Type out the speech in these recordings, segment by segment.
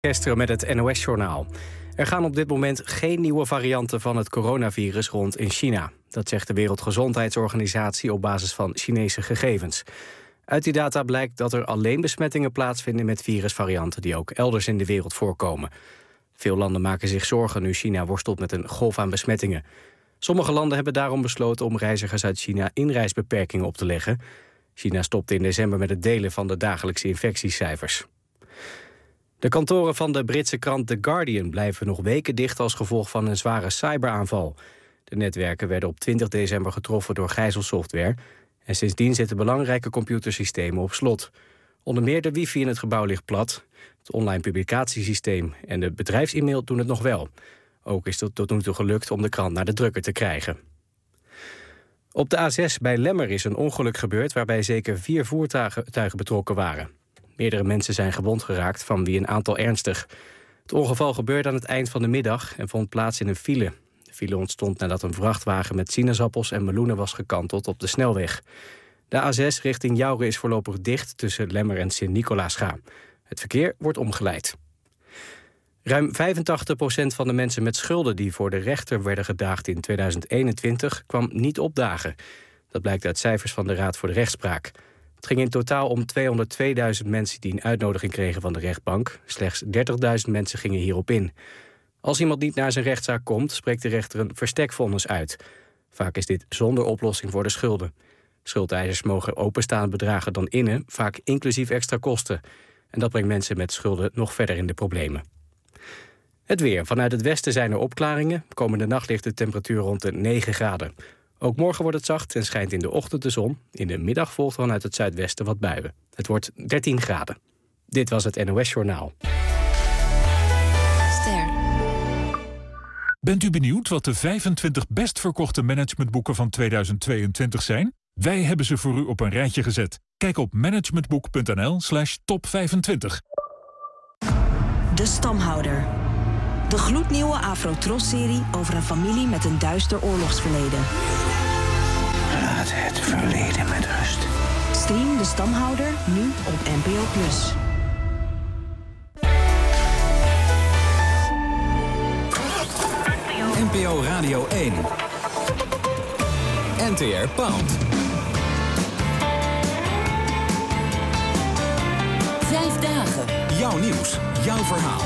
Gisteren met het NOS-journaal. Er gaan op dit moment geen nieuwe varianten van het coronavirus rond in China. Dat zegt de Wereldgezondheidsorganisatie op basis van Chinese gegevens. Uit die data blijkt dat er alleen besmettingen plaatsvinden met virusvarianten die ook elders in de wereld voorkomen. Veel landen maken zich zorgen nu China worstelt met een golf aan besmettingen. Sommige landen hebben daarom besloten om reizigers uit China inreisbeperkingen op te leggen. China stopte in december met het delen van de dagelijkse infectiecijfers. De kantoren van de Britse krant The Guardian blijven nog weken dicht als gevolg van een zware cyberaanval. De netwerken werden op 20 december getroffen door gijzelsoftware en sindsdien zitten belangrijke computersystemen op slot. Onder meer de wifi in het gebouw ligt plat, het online publicatiesysteem en de bedrijfs-e-mail doen het nog wel. Ook is het tot nu toe gelukt om de krant naar de drukker te krijgen. Op de A6 bij Lemmer is een ongeluk gebeurd waarbij zeker 4 voertuigen betrokken waren. Meerdere mensen zijn gewond geraakt, van wie een aantal ernstig. Het ongeval gebeurde aan het eind van de middag en vond plaats in een file. De file ontstond nadat een vrachtwagen met sinaasappels en meloenen was gekanteld op de snelweg. De A6 richting Jouren is voorlopig dicht tussen Lemmer en Sint-Nicolaasga. Het verkeer wordt omgeleid. Ruim 85% van de mensen met schulden die voor de rechter werden gedaagd in 2021 kwam niet opdagen. Dat blijkt uit cijfers van de Raad voor de Rechtspraak. Het ging in totaal om 202.000 mensen die een uitnodiging kregen van de rechtbank. Slechts 30.000 mensen gingen hierop in. Als iemand niet naar zijn rechtszaak komt, spreekt de rechter een verstekvonnis uit. Vaak is dit zonder oplossing voor de schulden. Schuldeisers mogen openstaande bedragen dan innen, vaak inclusief extra kosten. En dat brengt mensen met schulden nog verder in de problemen. Het weer. Vanuit het westen zijn er opklaringen. Komende nacht ligt de temperatuur rond de 9 graden. Ook morgen wordt het zacht en schijnt in de ochtend de zon. In de middag volgt vanuit het zuidwesten wat buien. Het wordt 13 graden. Dit was het NOS-journaal. Ster. Bent u benieuwd wat de 25 best verkochte managementboeken van 2022 zijn? Wij hebben ze voor u op een rijtje gezet. Kijk op managementboek.nl/top25. De Stamhouder. De gloednieuwe Afro-Tros-serie over een familie met een duister oorlogsverleden. Laat het verleden met rust. Stream De Stamhouder nu op NPO+. NPO Radio 1. NTR Pound. 5 dagen. Jouw nieuws, jouw verhaal.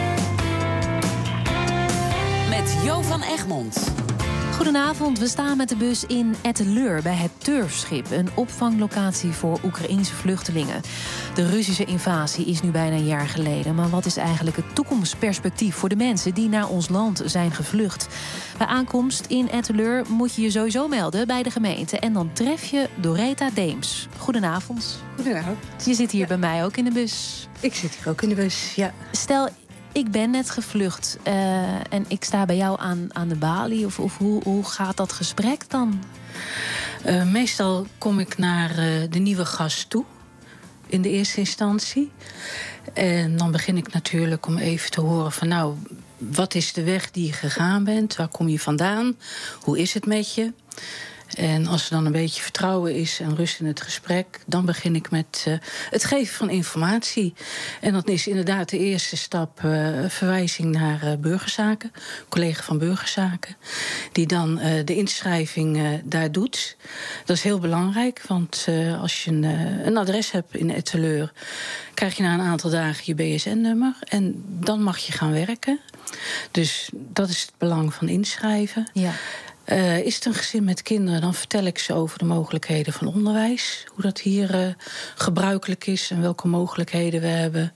Met Jo van Egmond. Goedenavond, we staan met de bus in Etteleur bij het Turfschip, een opvanglocatie voor Oekraïense vluchtelingen. De Russische invasie is nu bijna een jaar geleden, maar wat is eigenlijk het toekomstperspectief voor de mensen die naar ons land zijn gevlucht? Bij aankomst in Etteleur moet je je sowieso melden bij de gemeente en dan tref je Doreta Deems. Goedenavond. Goedenavond. Je zit hier bij mij ook in de bus. Ik zit hier ook in de bus, ja. Stel, ik ben net gevlucht en ik sta bij jou aan de balie. Of hoe gaat dat gesprek dan? Meestal kom ik naar de nieuwe gast toe. In de eerste instantie. En dan begin ik natuurlijk om even te horen van nou, wat is de weg die je gegaan bent? Waar kom je vandaan? Hoe is het met je? En als er dan een beetje vertrouwen is en rust in het gesprek, dan begin ik met het geven van informatie. En dat is inderdaad de eerste stap, verwijzing naar burgerzaken, collega van burgerzaken, die dan de inschrijving daar doet. Dat is heel belangrijk, want als je een adres hebt in Etteleur, krijg je na een aantal dagen je BSN-nummer en dan mag je gaan werken. Dus dat is het belang van inschrijven. Ja. Is het een gezin met kinderen, dan vertel ik ze over de mogelijkheden van onderwijs. Hoe dat hier gebruikelijk is en welke mogelijkheden we hebben.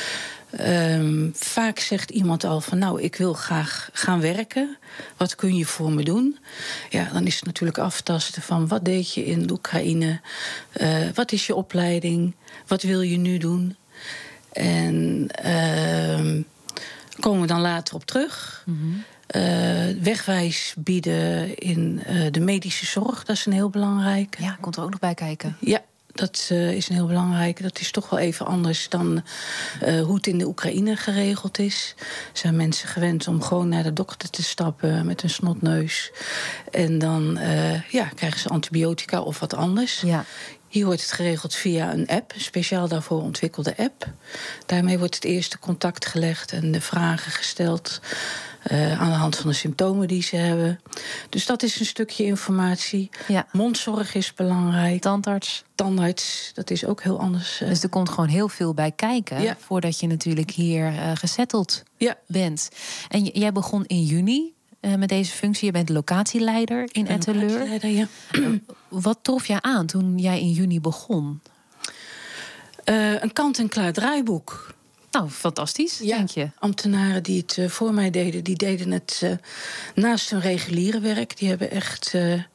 Vaak zegt iemand al van nou, ik wil graag gaan werken. Wat kun je voor me doen? Ja, dan is het natuurlijk aftasten van wat deed je in de Oekraïne? Wat is je opleiding? Wat wil je nu doen? En komen we dan later op terug. Mm-hmm. Wegwijs bieden in de medische zorg, dat is een heel belangrijk. Ja, komt er ook nog bij kijken. Ja, Dat is een heel belangrijk. Dat is toch wel even anders dan hoe het in de Oekraïne geregeld is. Zijn mensen gewend om gewoon naar de dokter te stappen met een snotneus. En dan krijgen ze antibiotica of wat anders. Ja. Hier wordt het geregeld via een app, een speciaal daarvoor ontwikkelde app. Daarmee wordt het eerste contact gelegd en de vragen gesteld aan de hand van de symptomen die ze hebben. Dus dat is een stukje informatie. Ja. Mondzorg is belangrijk. Tandarts, dat is ook heel anders. Dus er komt gewoon heel veel bij kijken voordat je natuurlijk hier gesetteld bent. En jij begon in juni met deze functie. Je bent locatieleider in Etteleur. Ja. Wat trof je aan toen jij in juni begon? Een kant-en-klaar draaiboek. Nou, fantastisch, denk je. Ambtenaren die het voor mij deden, die deden het naast hun reguliere werk. Die hebben echt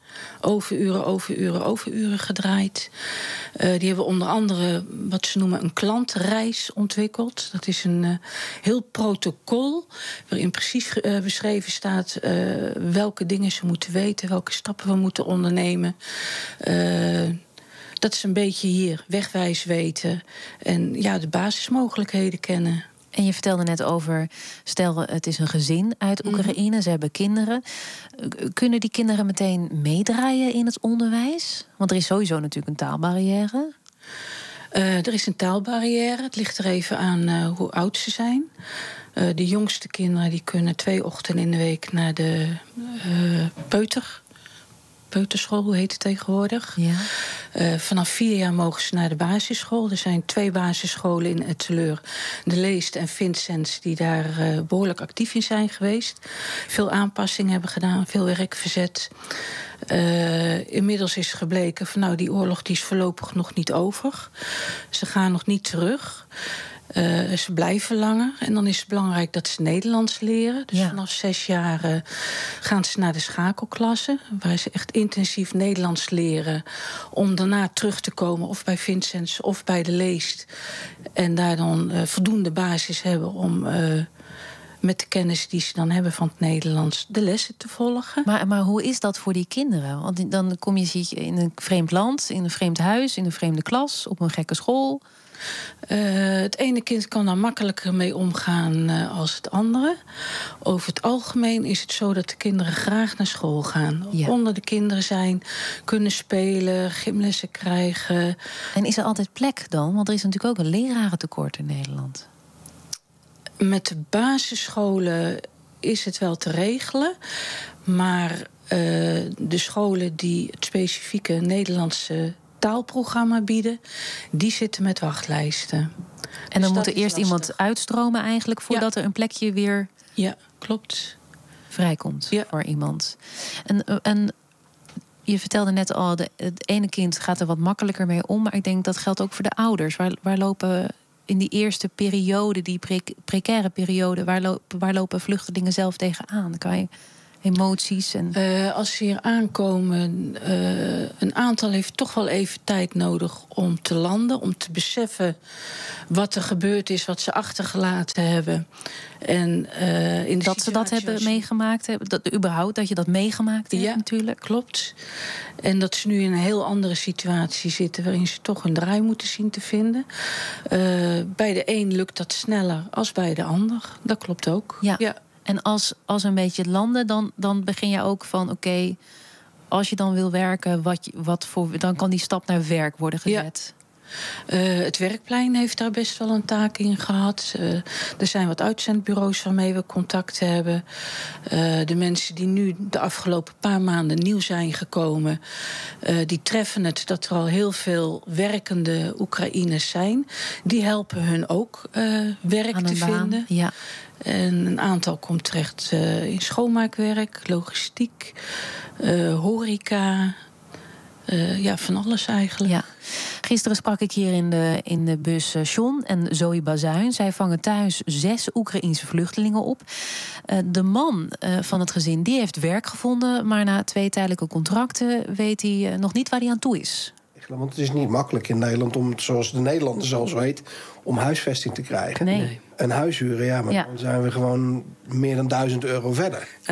overuren gedraaid. Die hebben onder andere wat ze noemen een klantreis ontwikkeld. Dat is een heel protocol waarin precies beschreven staat welke dingen ze moeten weten, welke stappen we moeten ondernemen. Dat ze een beetje hier wegwijs weten en de basismogelijkheden kennen. En je vertelde net over, stel het is een gezin uit Oekraïne, ze hebben kinderen. Kunnen die kinderen meteen meedraaien in het onderwijs? Want er is sowieso natuurlijk een taalbarrière. Er is een taalbarrière. Het ligt er even aan hoe oud ze zijn. De jongste kinderen die kunnen 2 ochtenden in de week naar de peuterschool, hoe heet het tegenwoordig. Ja. Vanaf 4 jaar mogen ze naar de basisschool. Er zijn 2 basisscholen in Etteleur. De Leest en Vincents die daar behoorlijk actief in zijn geweest. Veel aanpassingen hebben gedaan, veel werk verzet. Inmiddels is gebleken van die oorlog die is voorlopig nog niet over. Ze gaan nog niet terug. Ze blijven langer. En dan is het belangrijk dat ze Nederlands leren. Dus vanaf 6 jaar gaan ze naar de schakelklasse, waar ze echt intensief Nederlands leren, om daarna terug te komen of bij Vincents of bij de Leest. En daar dan voldoende basis hebben om met de kennis die ze dan hebben van het Nederlands de lessen te volgen. Maar hoe is dat voor die kinderen? Want dan kom je in een vreemd land, in een vreemd huis, in een vreemde klas, op een gekke school. Het ene kind kan daar makkelijker mee omgaan als het andere. Over het algemeen is het zo dat de kinderen graag naar school gaan. Ja. Onder de kinderen zijn, kunnen spelen, gymlessen krijgen. En is er altijd plek dan? Want er is natuurlijk ook een lerarentekort in Nederland. Met de basisscholen is het wel te regelen. Maar de scholen die het specifieke Nederlandse taalprogramma bieden, die zitten met wachtlijsten. En dan moet er eerst iemand uitstromen eigenlijk voordat er een plekje weer klopt. vrijkomt voor iemand. En je vertelde net al, het ene kind gaat er wat makkelijker mee om, maar ik denk dat geldt ook voor de ouders. Waar lopen in die eerste periode, die precaire periode, waar lopen vluchtelingen zelf tegenaan? Kan je emoties en als ze hier aankomen, een aantal heeft toch wel even tijd nodig om te landen, om te beseffen wat er gebeurd is, wat ze achtergelaten hebben. En in de dat ze dat hebben meegemaakt hebben, dat je dat meegemaakt hebt natuurlijk. Klopt. En dat ze nu in een heel andere situatie zitten, waarin ze toch een draai moeten zien te vinden. Bij de een lukt dat sneller als bij de ander. Dat klopt ook. Ja. En als een beetje landen, dan begin je ook van oké, als je dan wil werken, dan kan die stap naar werk worden gezet. Het werkplein heeft daar best wel een taak in gehad. Er zijn wat uitzendbureaus waarmee we contact hebben. De mensen die nu de afgelopen paar maanden nieuw zijn gekomen, die treffen het dat er al heel veel werkende Oekraïners zijn. Die helpen hun ook werk te vinden. Ja. En een aantal komt terecht in schoonmaakwerk, logistiek, horeca. Van alles eigenlijk. Ja. Gisteren sprak ik hier in de bus John en Zoe Bazuin. Zij vangen thuis 6 Oekraïense vluchtelingen op. De man van het gezin die heeft werk gevonden, maar na 2 tijdelijke contracten weet hij nog niet waar hij aan toe is. Want het is niet makkelijk in Nederland om, zoals de Nederlanders al zo heet, om huisvesting te krijgen. Nee. Een huis huren, maar dan zijn we gewoon meer dan €1000 verder. En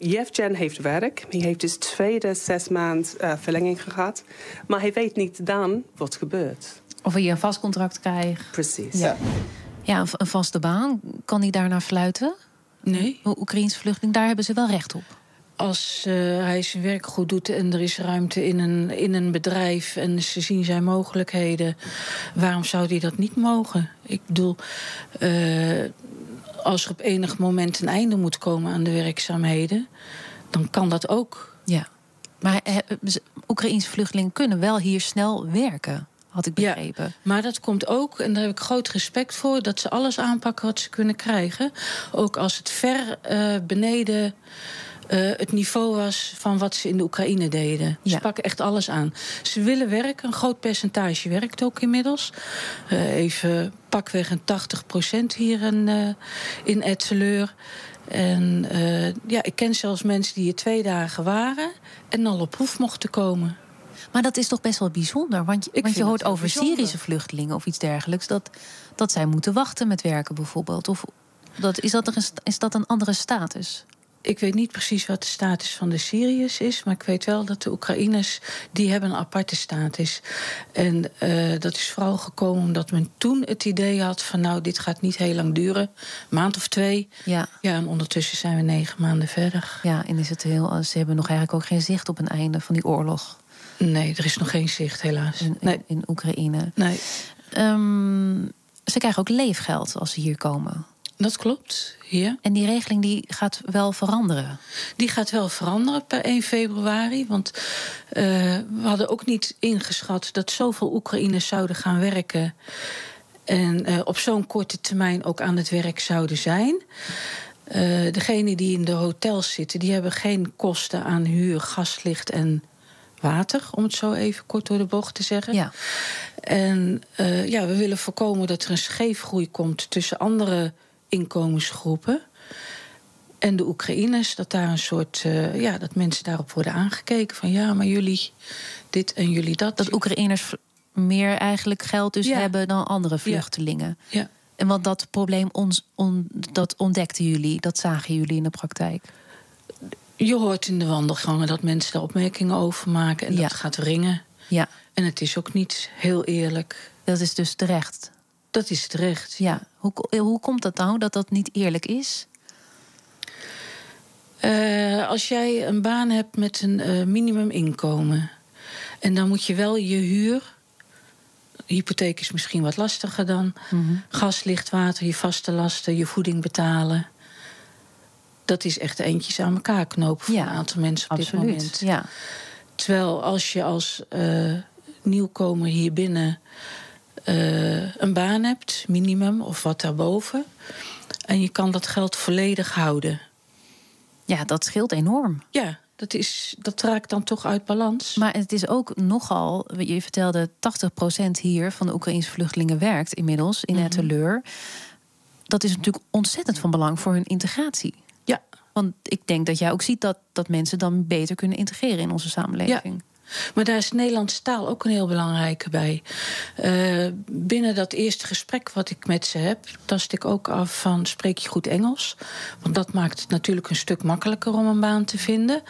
Yevgen heeft werk. Hij heeft dus 6 maanden verlenging gehad. Maar hij weet niet dan wat gebeurt. Of hij een vast contract krijgt. Precies. Ja, een vaste baan. Kan hij daarnaar fluiten? Nee. Oekraïense vluchteling, daar hebben ze wel recht op. Als hij zijn werk goed doet en er is ruimte in een bedrijf en ze zien zijn mogelijkheden, waarom zou hij dat niet mogen? Ik bedoel, als er op enig moment een einde moet komen aan de werkzaamheden, dan kan dat ook. Ja, maar Oekraïense vluchtelingen kunnen wel hier snel werken, had ik begrepen. Ja, maar dat komt ook, en daar heb ik groot respect voor, dat ze alles aanpakken wat ze kunnen krijgen. Ook als het ver beneden het niveau was van wat ze in de Oekraïne deden. Ze pakken echt alles aan. Ze willen werken, een groot percentage werkt ook inmiddels. Even pakweg een 80% hier in Etteleur. En ik ken zelfs mensen die hier 2 dagen waren en al op proef mochten komen. Maar dat is toch best wel bijzonder? Want je hoort over Syrische vluchtelingen of iets dergelijks, dat zij moeten wachten met werken bijvoorbeeld. Of is dat een andere status? Ik weet niet precies wat de status van de Syriërs is, maar ik weet wel dat de Oekraïners, die hebben een aparte status. En dat is vooral gekomen omdat men toen het idee had van nou, dit gaat niet heel lang duren. Een maand of 2. Ja, en ondertussen zijn we 9 maanden verder. Ja, en is het ze hebben nog eigenlijk ook geen zicht op een einde van die oorlog. Nee, er is nog geen zicht, helaas. In Oekraïne. Nee. Ze krijgen ook leefgeld als ze hier komen. Dat klopt, ja. En die regeling die gaat wel veranderen? Die gaat wel veranderen per 1 februari. Want we hadden ook niet ingeschat dat zoveel Oekraïners zouden gaan werken en op zo'n korte termijn ook aan het werk zouden zijn. Degenen die in de hotels zitten, die hebben geen kosten aan huur, gas, licht en water, om het zo even kort door de bocht te zeggen. Ja. En we willen voorkomen dat er een scheefgroei komt tussen andere inkomensgroepen en de Oekraïners, dat daar een soort dat mensen daarop worden aangekeken van ja, maar jullie dit en jullie dat. Dat Oekraïners meer eigenlijk geld hebben dan andere vluchtelingen. Ja. En want dat probleem dat ontdekten jullie, dat zagen jullie in de praktijk. Je hoort in de wandelgangen dat mensen daar opmerkingen over maken en dat gaat wringen. Ja. En het is ook niet heel eerlijk. Dat is dus terecht. Dat is terecht. Ja. Hoe komt dat nou, dat niet eerlijk is? Als jij een baan hebt met een minimuminkomen en dan moet je wel je huur, hypotheek is misschien wat lastiger dan, gas, licht, water, je vaste lasten, je voeding betalen. Dat is echt eentjes aan elkaar knopen voor een aantal mensen op dit moment. Ja. Terwijl als je als nieuwkomer hier binnen een baan hebt, minimum of wat daarboven, en je kan dat geld volledig houden. Ja, dat scheelt enorm. Ja, dat raakt dan toch uit balans. Maar het is ook nogal, je vertelde 80% hier van de Oekraïense vluchtelingen werkt inmiddels in Etteleur. Dat is natuurlijk ontzettend van belang voor hun integratie. Ja. Want ik denk dat jij ook ziet dat mensen dan beter kunnen integreren in onze samenleving. Ja. Maar daar is Nederlandse taal ook een heel belangrijke bij. Binnen dat eerste gesprek wat ik met ze heb, tast ik ook af van spreek je goed Engels? Want dat maakt het natuurlijk een stuk makkelijker om een baan te vinden.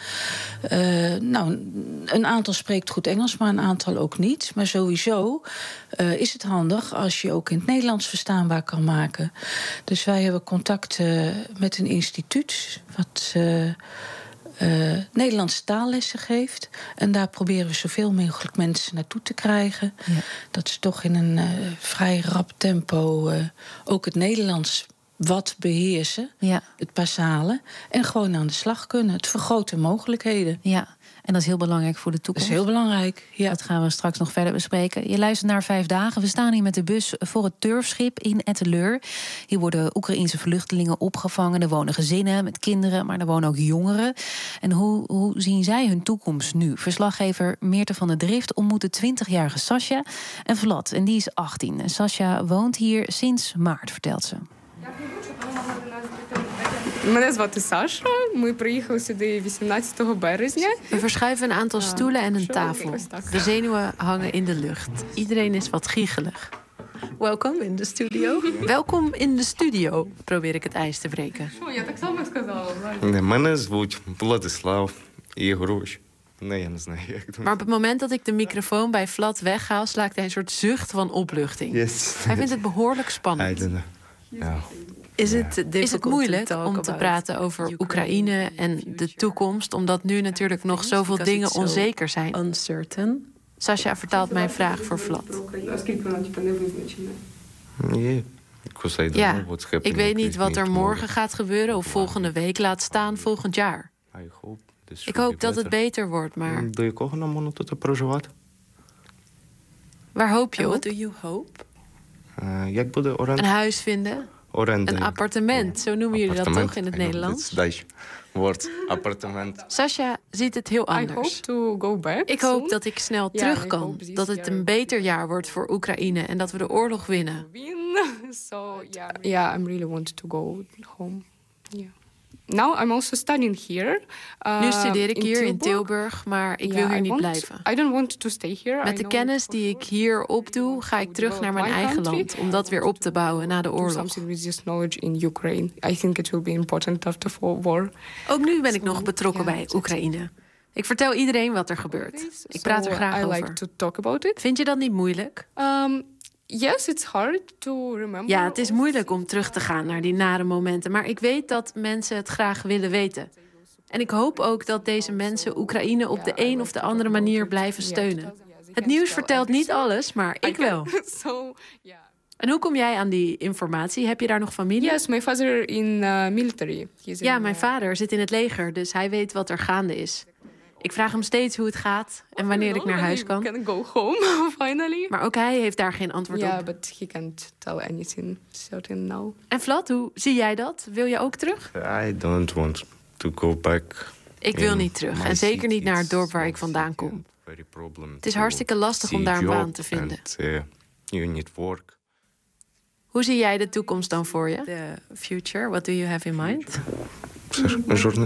Een aantal spreekt goed Engels, maar een aantal ook niet. Maar sowieso is het handig als je ook in het Nederlands verstaanbaar kan maken. Dus wij hebben contact met een instituut wat Nederlandse taallessen geeft. En daar proberen we zoveel mogelijk mensen naartoe te krijgen. Ja. Dat ze toch in een vrij rap tempo ook het Nederlands wat beheersen. Ja. Het basale. En gewoon aan de slag kunnen. Het vergroot de mogelijkheden. Ja. En dat is heel belangrijk voor de toekomst. Dat is heel belangrijk, ja. Dat gaan we straks nog verder bespreken. Je luistert naar 5 dagen. We staan hier met de bus voor het Turfschip in Etteleur. Hier worden Oekraïense vluchtelingen opgevangen. Er wonen gezinnen met kinderen, maar er wonen ook jongeren. En hoe zien zij hun toekomst nu? Verslaggever Meerte van der Drift ontmoet de 20-jarige Sascha en Vlad. En die is 18. En Sascha woont hier sinds maart, vertelt ze. Мене звати Саша. Ми приїхали сюди 18 березня. We verschuiven een aantal stoelen en een tafel. De zenuwen hangen in de lucht. Iedereen is wat giechelig. Welcome in de studio. Welkom in de studio, probeer ik het ijs te breken. Я так само сказала. Мене звуть Владислав Ігорович. Nee, я не знаю, як doen. Maar op het moment dat ik de microfoon bij Vlad weghaal, slaakt hij een soort zucht van opluchting. Yes. Hij vindt het behoorlijk I spannend. don't know. Ja. Is het moeilijk om te praten over Oekraïne en de toekomst, omdat nu natuurlijk nog zoveel dingen onzeker zijn? Uncertain. Sasha vertaalt mijn vraag voor Vlad. Yeah. Because I don't Ja, know what's happening ik weet niet with wat me er tomorrow. morgen gaat gebeuren of volgende week, laat staan volgend jaar. I hope this Ik will hoop be dat het better. beter wordt, maar До якого нам воно тут проживати? waar hoop je What op? do you hope? Як буде Een оренда? huis vinden? Оренда. Een appartement, zo noemen jullie dat toch in het Nederlands? Het Duits woord, appartement. Sasha ziet het heel I hope anders. to go back. Ik hoop dat ik snel Ja, terug ik kan. hope this Dat het jaar een beter jaar wordt voor Oekraïne en dat we de oorlog winnen. So yeah, I really want to go home. Yeah. Now I'm also studying here. Nu studeer ik hier in Tilburg, maar ik wil hier niet blijven. I don't want to stay here. Met de kennis die ik hier opdoe, ga ik terug naar mijn eigen land om dat weer op te bouwen na de oorlog. Something with this knowledge in Ukraine. I think it will be important after war. Ook nu ben ik nog betrokken bij Oekraïne. Ik vertel iedereen wat er gebeurt. Ik praat er graag I over. like to talk about it. Vind je dat niet moeilijk? Yes, it's hard to remember. Ja, het is moeilijk om terug te gaan naar die nare momenten. Maar ik weet dat mensen het graag willen weten. En ik hoop ook dat deze mensen Oekraïne op de een of de andere manier blijven steunen. Het nieuws vertelt niet alles, maar ik wel. So, yeah. En hoe kom jij aan die informatie? Heb je daar nog familie? Yes, my father in military. Ja, mijn vader zit in het leger, dus hij weet wat er gaande is. Ik vraag hem steeds hoe het gaat en wanneer ik naar huis kan. Can go home finally. Maar ook hij heeft daar geen antwoord Yeah, op. but he can't tell anything certain now. En Vlad, hoe zie jij dat? Wil je ook terug? I don't want to go back. Ik wil in niet terug. my En zeker niet naar het city. dorp waar ik It's vandaan kom. very problem Het is to hartstikke lastig om see daar een job baan te vinden. and, you need work. Hoe zie jij de toekomst dan voor je? The future, what do you have in mind? Journal.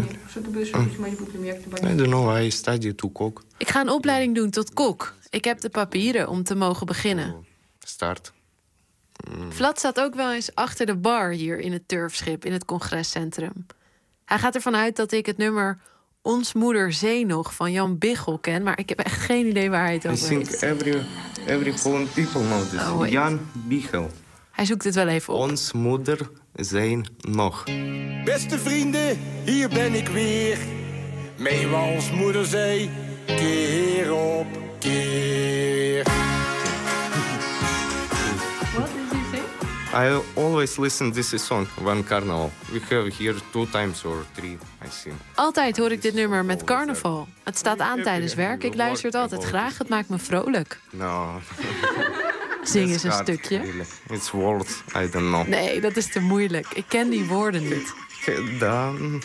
I don't know, I study to cook. Ik ga een opleiding doen tot kok. Ik heb de papieren om te mogen beginnen. Start. Vlad staat ook wel eens achter de bar hier in het Turfschip, in het congrescentrum. Hij gaat ervan uit dat ik het nummer Ons Moeder Zee nog van Jan Biggel ken, maar ik heb echt geen idee waar hij het I over think heeft. every Holland people know this. Oh, wait. Jan Biggel. Hij zoekt het wel even op. Ons moeder zijn nog. Beste vrienden, hier ben ik weer. Mee waar ons moeder zei, keer op keer. What did you say? I always listen this song one carnival. We have here 2 times or 3, I think. Altijd hoor ik dit nummer met carnaval. Het staat aan tijdens werk. Ik luister het altijd graag. Het maakt me vrolijk. No. Zing eens It's een hard, stukje. really. It's words, I don't know. Nee, dat is te moeilijk. Ik ken die woorden niet. Dan.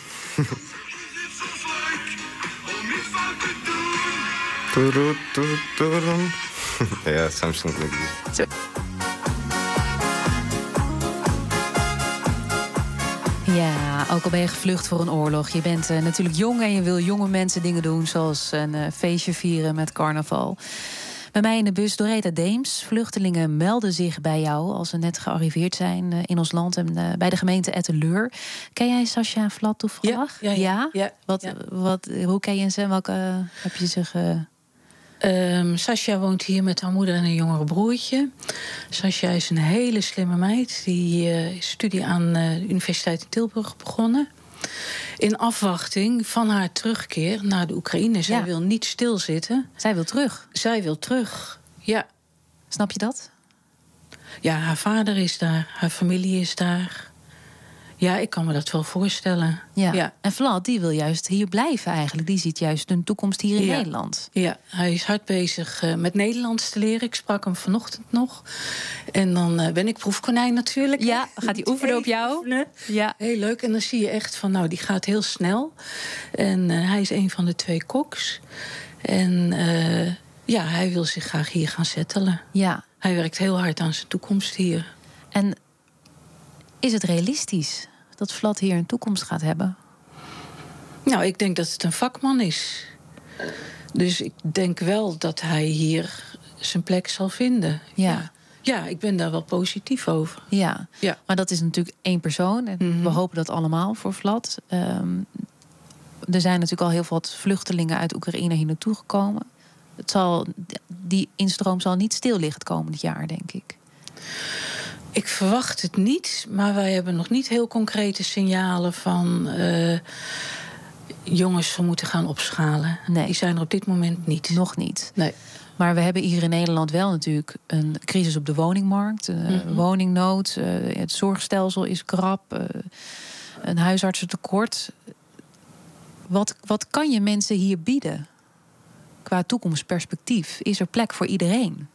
Turu, turu, turu. Yeah, something like this. Zo. Ja, ook al ben je gevlucht voor een oorlog. Je bent natuurlijk jong en je wil jonge mensen dingen doen, zoals een feestje vieren met carnaval. Bij mij in de bus Doretta Deems. Vluchtelingen melden zich bij jou als ze net gearriveerd zijn in ons land en bij de gemeente Etteleur. Ken jij Sasha en Vlad toevallig? Ja. Hoe ken je ze? Welke heb je ze Sasha woont hier met haar moeder en een jongere broertje. Sasha is een hele slimme meid. Die is studie aan de Universiteit in Tilburg begonnen. In afwachting van haar terugkeer naar de Oekraïne. Zij wil niet stilzitten. Zij wil terug? Zij wil terug, ja. Snap je dat? Ja, haar vader is daar. Haar familie is daar. Ja, ik kan me dat wel voorstellen. Ja. En Vlad, die wil juist hier blijven eigenlijk. Die ziet juist een toekomst hier in Nederland. Ja, hij is hard bezig met Nederlands te leren. Ik sprak hem vanochtend nog. En dan ben ik proefkonijn natuurlijk. Ja, gaat hij oefenen op jou? Ja. Heel leuk. En dan zie je echt van, nou, die gaat heel snel. En hij is een van de 2 koks. En hij wil zich graag hier gaan settelen. Ja. Hij werkt heel hard aan zijn toekomst hier. En is het realistisch dat Vlad hier een toekomst gaat hebben? Nou, ik denk dat het een vakman is. Dus ik denk wel dat hij hier zijn plek zal vinden. Ja. Ja, ik ben daar wel positief over. Ja, maar dat is natuurlijk 1 persoon. En we hopen dat allemaal voor Vlad. Er zijn natuurlijk al heel veel vluchtelingen uit Oekraïne hier naartoe gekomen. Die instroom zal niet stil liggen het komend jaar, denk ik. Ik verwacht het niet, maar wij hebben nog niet heel concrete signalen van jongens, we moeten gaan opschalen. Nee. Die zijn er op dit moment niet. Nog niet. Nee. Maar we hebben hier in Nederland wel natuurlijk een crisis op de woningmarkt. Woningnood, het zorgstelsel is krap, een huisartsentekort. Wat kan je mensen hier bieden qua toekomstperspectief? Is er plek voor iedereen?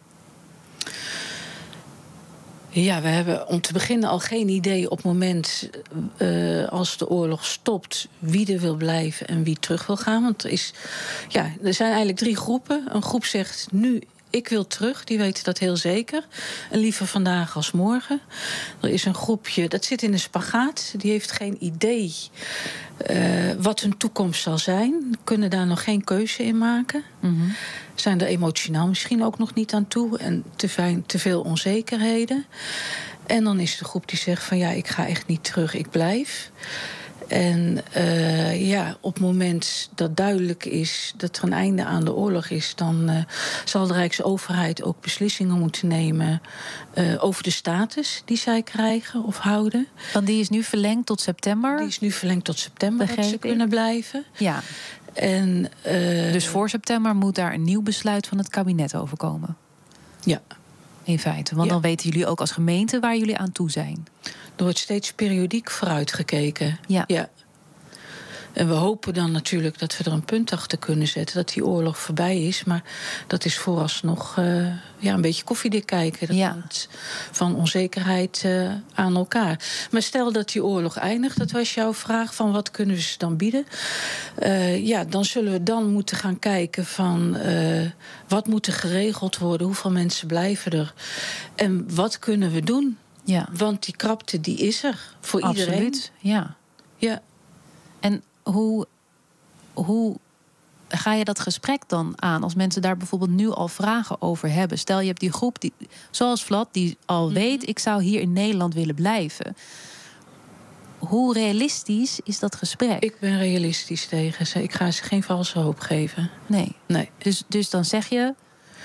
Ja, we hebben om te beginnen al geen idee op het moment als de oorlog stopt wie er wil blijven en wie terug wil gaan. Want er zijn eigenlijk 3 groepen. Een groep zegt nu ik wil terug, die weten dat heel zeker. En liever vandaag als morgen. Er is een groepje, dat zit in een spagaat. Die heeft geen idee wat hun toekomst zal zijn. Kunnen daar nog geen keuze in maken. Mm-hmm. Zijn er emotioneel misschien ook nog niet aan toe. En te veel onzekerheden. En dan is de groep die zegt van ik ga echt niet terug, ik blijf. En op het moment dat duidelijk is dat er een einde aan de oorlog is, dan zal de Rijksoverheid ook beslissingen moeten nemen over de status die zij krijgen of houden. Want die is nu verlengd tot september? Die is nu verlengd tot september, dat ze kunnen blijven. Ja. En, dus voor september moet daar een nieuw besluit van het kabinet over komen? Ja. In feite, want dan weten jullie ook als gemeente waar jullie aan toe zijn. Er wordt steeds periodiek vooruitgekeken. Ja. En we hopen dan natuurlijk dat we er een punt achter kunnen zetten, dat die oorlog voorbij is. Maar dat is vooralsnog een beetje koffiedik kijken. Dat hangt van onzekerheid aan elkaar. Maar stel dat die oorlog eindigt, dat was jouw vraag, van wat kunnen we ze dan bieden? Dan zullen we dan moeten gaan kijken van wat moet er geregeld worden, hoeveel mensen blijven er en wat kunnen we doen? Ja. Want die krapte die is er voor iedereen. Absoluut, ja. En hoe ga je dat gesprek dan aan als mensen daar bijvoorbeeld nu al vragen over hebben? Stel je hebt die groep die, zoals Vlad, die al weet ik zou hier in Nederland willen blijven. Hoe realistisch is dat gesprek? Ik ben realistisch tegen ze. Ik ga ze geen valse hoop geven. Nee. Dus dan zeg je,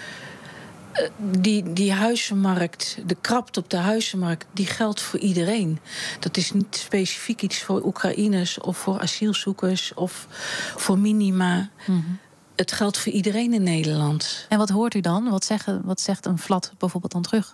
Die huizenmarkt, de krapte op de huizenmarkt, die geldt voor iedereen. Dat is niet specifiek iets voor Oekraïners of voor asielzoekers of voor minima. Mm-hmm. Het geldt voor iedereen in Nederland. En wat hoort u dan? Wat zegt een Vlad bijvoorbeeld dan terug?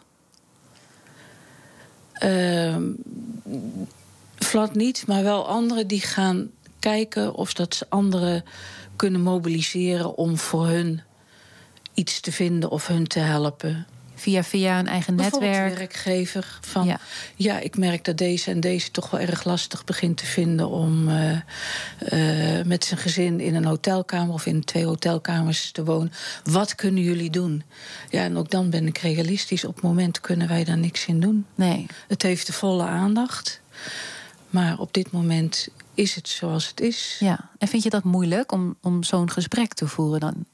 Vlad niet, maar wel anderen die gaan kijken of dat ze anderen kunnen mobiliseren om voor hun iets te vinden of hun te helpen. Via een eigen netwerk? Bijvoorbeeld een werkgever. Van, ik merk dat deze en deze toch wel erg lastig begint te vinden om met zijn gezin in een hotelkamer of in 2 hotelkamers te wonen. Wat kunnen jullie doen? Ja, en ook dan ben ik realistisch. Op het moment kunnen wij daar niks in doen. Nee. Het heeft de volle aandacht. Maar op dit moment is het zoals het is. Ja. En vind je dat moeilijk om zo'n gesprek te voeren dan?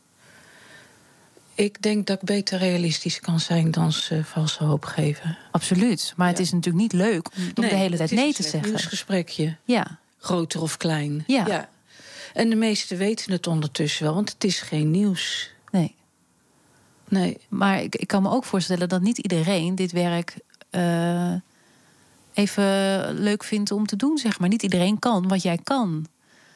Ik denk dat ik beter realistisch kan zijn dan ze valse hoop geven. Absoluut. Maar het is natuurlijk niet leuk om de hele tijd nee te zeggen. Het is een nieuwsgesprekje. Ja. Groter of klein. Ja. En de meesten weten het ondertussen wel, want het is geen nieuws. Nee. Maar ik kan me ook voorstellen dat niet iedereen dit werk even leuk vindt om te doen, zeg maar. Niet iedereen kan wat jij kan.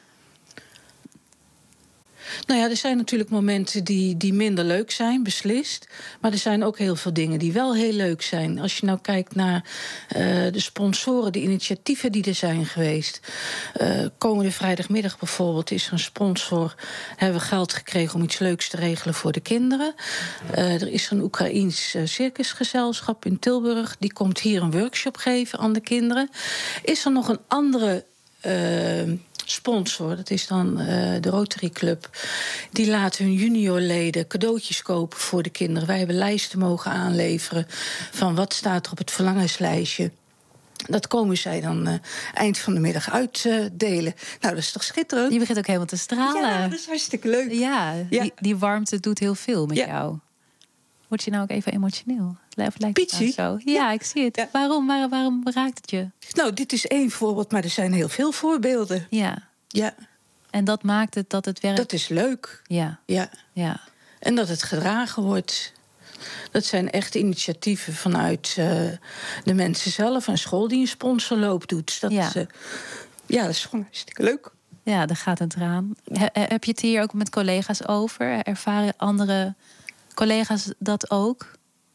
Nou ja, er zijn natuurlijk momenten die minder leuk zijn, beslist. Maar er zijn ook heel veel dingen die wel heel leuk zijn. Als je nou kijkt naar de sponsoren, de initiatieven die er zijn geweest. Komende vrijdagmiddag bijvoorbeeld is er een sponsor. Hebben we geld gekregen om iets leuks te regelen voor de kinderen. Er is een Oekraïens circusgezelschap in Tilburg. Die komt hier een workshop geven aan de kinderen. Is er nog een andere sponsor, dat is dan de Rotary Club. Die laten hun juniorleden cadeautjes kopen voor de kinderen. Wij hebben lijsten mogen aanleveren van wat staat er op het verlangenslijstje. Dat komen zij dan eind van de middag uitdelen. Nou, dat is toch schitterend? Je begint ook helemaal te stralen. Ja, dat is hartstikke leuk. Ja. Die warmte doet heel veel met jou. Word je nou ook even emotioneel? Lijkt het nou zo? Ja, ik zie het. Ja. Waarom raakt het je? Nou, dit is 1 voorbeeld, maar er zijn heel veel voorbeelden. Ja. En dat maakt het dat het werkt? Dat is leuk. Ja. En dat het gedragen wordt. Dat zijn echt initiatieven vanuit de mensen zelf. Een school die een sponsorloop doet. Dat is gewoon hartstikke leuk. Ja, daar gaat het eraan. Heb je het hier ook met collega's over? Ervaren andere collega's dat ook?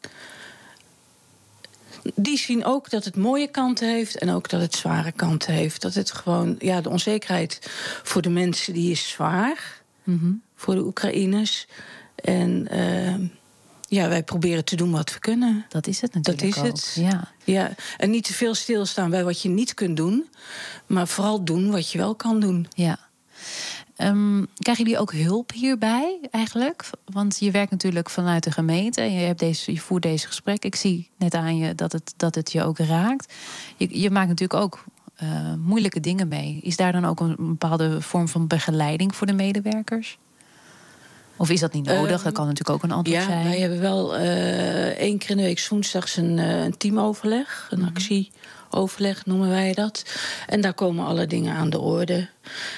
Die zien ook dat het mooie kanten heeft en ook dat het zware kanten heeft. Dat het gewoon, de onzekerheid voor de mensen die is zwaar. Voor de Oekraïners. En wij proberen te doen wat we kunnen. Dat is het natuurlijk dat is het. Ja. En niet te veel stilstaan bij wat je niet kunt doen. Maar vooral doen wat je wel kan doen. Ja. Krijgen jullie ook hulp hierbij eigenlijk? Want je werkt natuurlijk vanuit de gemeente. Je voert deze gesprek. Ik zie net aan je dat het je ook raakt. Je maakt natuurlijk ook moeilijke dingen mee. Is daar dan ook een bepaalde vorm van begeleiding voor de medewerkers? Of is dat niet nodig? Dat kan natuurlijk ook een antwoord zijn. Ja, wij hebben wel 1 keer in de week woensdags een teamoverleg. Een actieoverleg noemen wij dat. En daar komen alle dingen aan de orde.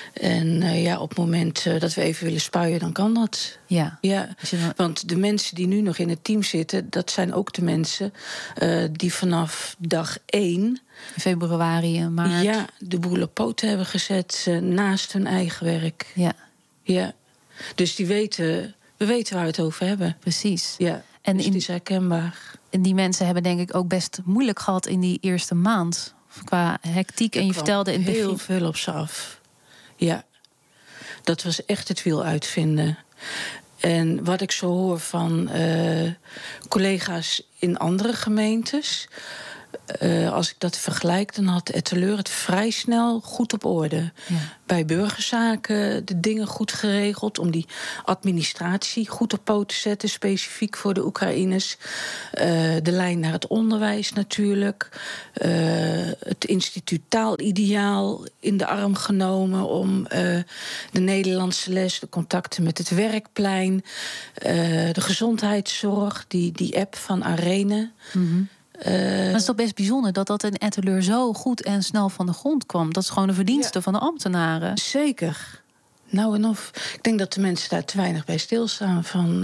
En op het moment dat we even willen spuien, dan kan dat. Ja. Want de mensen die nu nog in het team zitten, dat zijn ook de mensen die vanaf dag 1... februari en maart. De boel op poten hebben gezet naast hun eigen werk. Ja. Dus we weten waar we het over hebben. Precies. Ja, en dus het is herkenbaar. En die mensen hebben denk ik ook best moeilijk gehad in die eerste maand. Qua hectiek. En je vertelde in het begin heel veel op ze af. Ja, dat was echt het wiel uitvinden. En wat ik zo hoor van collega's in andere gemeentes, als ik dat vergelijk, dan had Etteleur het vrij snel goed op orde. Bij burgerzaken de dingen goed geregeld, om die administratie goed op poot te zetten, specifiek voor de Oekraïners. De lijn naar het onderwijs natuurlijk. Het instituut Taalideaal in de arm genomen om de Nederlandse les, de contacten met het werkplein, de gezondheidszorg, die app van Arene. Maar het is toch best bijzonder dat in Etteleur zo goed en snel van de grond kwam. Dat is gewoon de verdienste van de ambtenaren. Zeker. Nou en of. Ik denk dat de mensen daar te weinig bij stilstaan.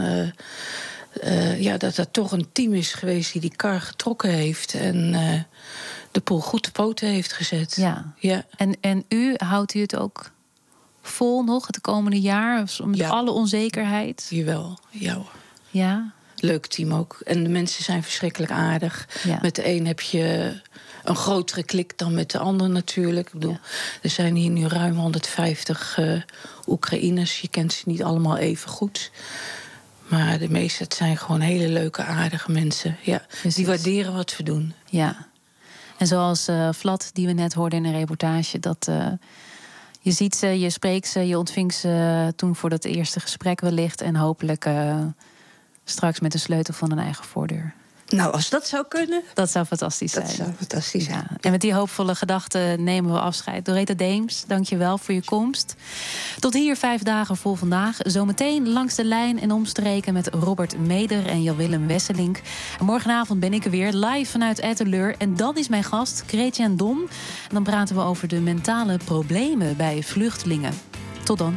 Dat er toch een team is geweest die kar getrokken heeft. En de poel goed te poten heeft gezet. Ja. En houdt u het ook vol nog het komende jaar? Met alle onzekerheid? Jawel. Ja. Leuk team ook. En de mensen zijn verschrikkelijk aardig. Met de een heb je een grotere klik dan met de ander natuurlijk. Ik bedoel, er zijn hier nu ruim 150 Oekraïners. Je kent ze niet allemaal even goed. Maar de meeste, het zijn gewoon hele leuke, aardige mensen. Ja, die waarderen wat we doen. Ja. En zoals Vlad, die we net hoorden in een reportage, dat je ziet ze, je spreekt ze, je ontvingt ze toen voor dat eerste gesprek wellicht. En hopelijk straks met de sleutel van een eigen voordeur. Nou, als dat zou kunnen. Dat zou fantastisch zijn. Dat zou fantastisch zijn. En met die hoopvolle gedachten nemen we afscheid. Doretta Deems, dank je wel voor je komst. Tot hier 5 dagen voor vandaag. Zometeen Langs de Lijn en Omstreken met Robert Meder en Jan-Willem Wesselink. En morgenavond ben ik er weer live vanuit Etteleur. En dan is mijn gast Gretchen Dom. En dan praten we over de mentale problemen bij vluchtelingen. Tot dan.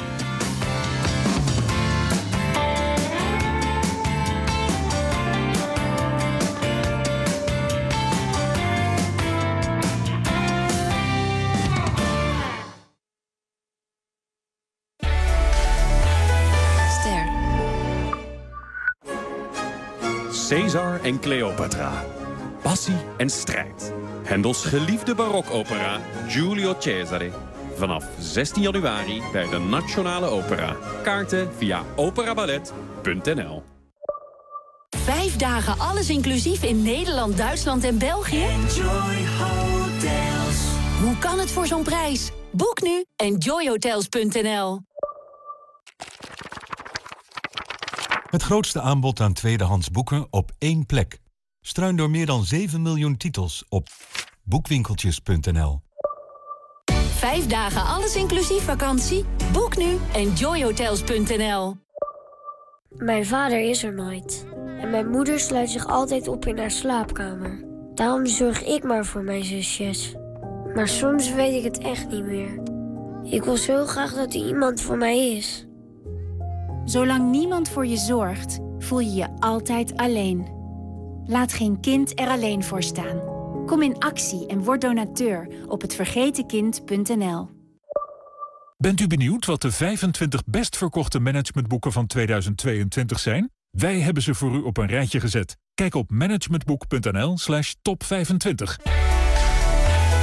Caesar en Cleopatra. Passie en strijd. Hendels geliefde barokopera Giulio Cesare. Vanaf 16 januari bij de Nationale Opera. Kaarten via operaballet.nl. 5 dagen alles inclusief in Nederland, Duitsland en België? Enjoy Hotels. Hoe kan het voor zo'n prijs? Boek nu enjoyhotels.nl. Het grootste aanbod aan tweedehands boeken op één plek. Struin door meer dan 7 miljoen titels op boekwinkeltjes.nl. 5 dagen alles inclusief vakantie? Boek nu enjoyhotels.nl. Mijn vader is er nooit. En mijn moeder sluit zich altijd op in haar slaapkamer. Daarom zorg ik maar voor mijn zusjes. Maar soms weet ik het echt niet meer. Ik wil zo graag dat er iemand voor mij is. Zolang niemand voor je zorgt, voel je je altijd alleen. Laat geen kind er alleen voor staan. Kom in actie en word donateur op hetvergetenkind.nl. Bent u benieuwd wat de 25 best verkochte managementboeken van 2022 zijn? Wij hebben ze voor u op een rijtje gezet. Kijk op managementboek.nl/top25.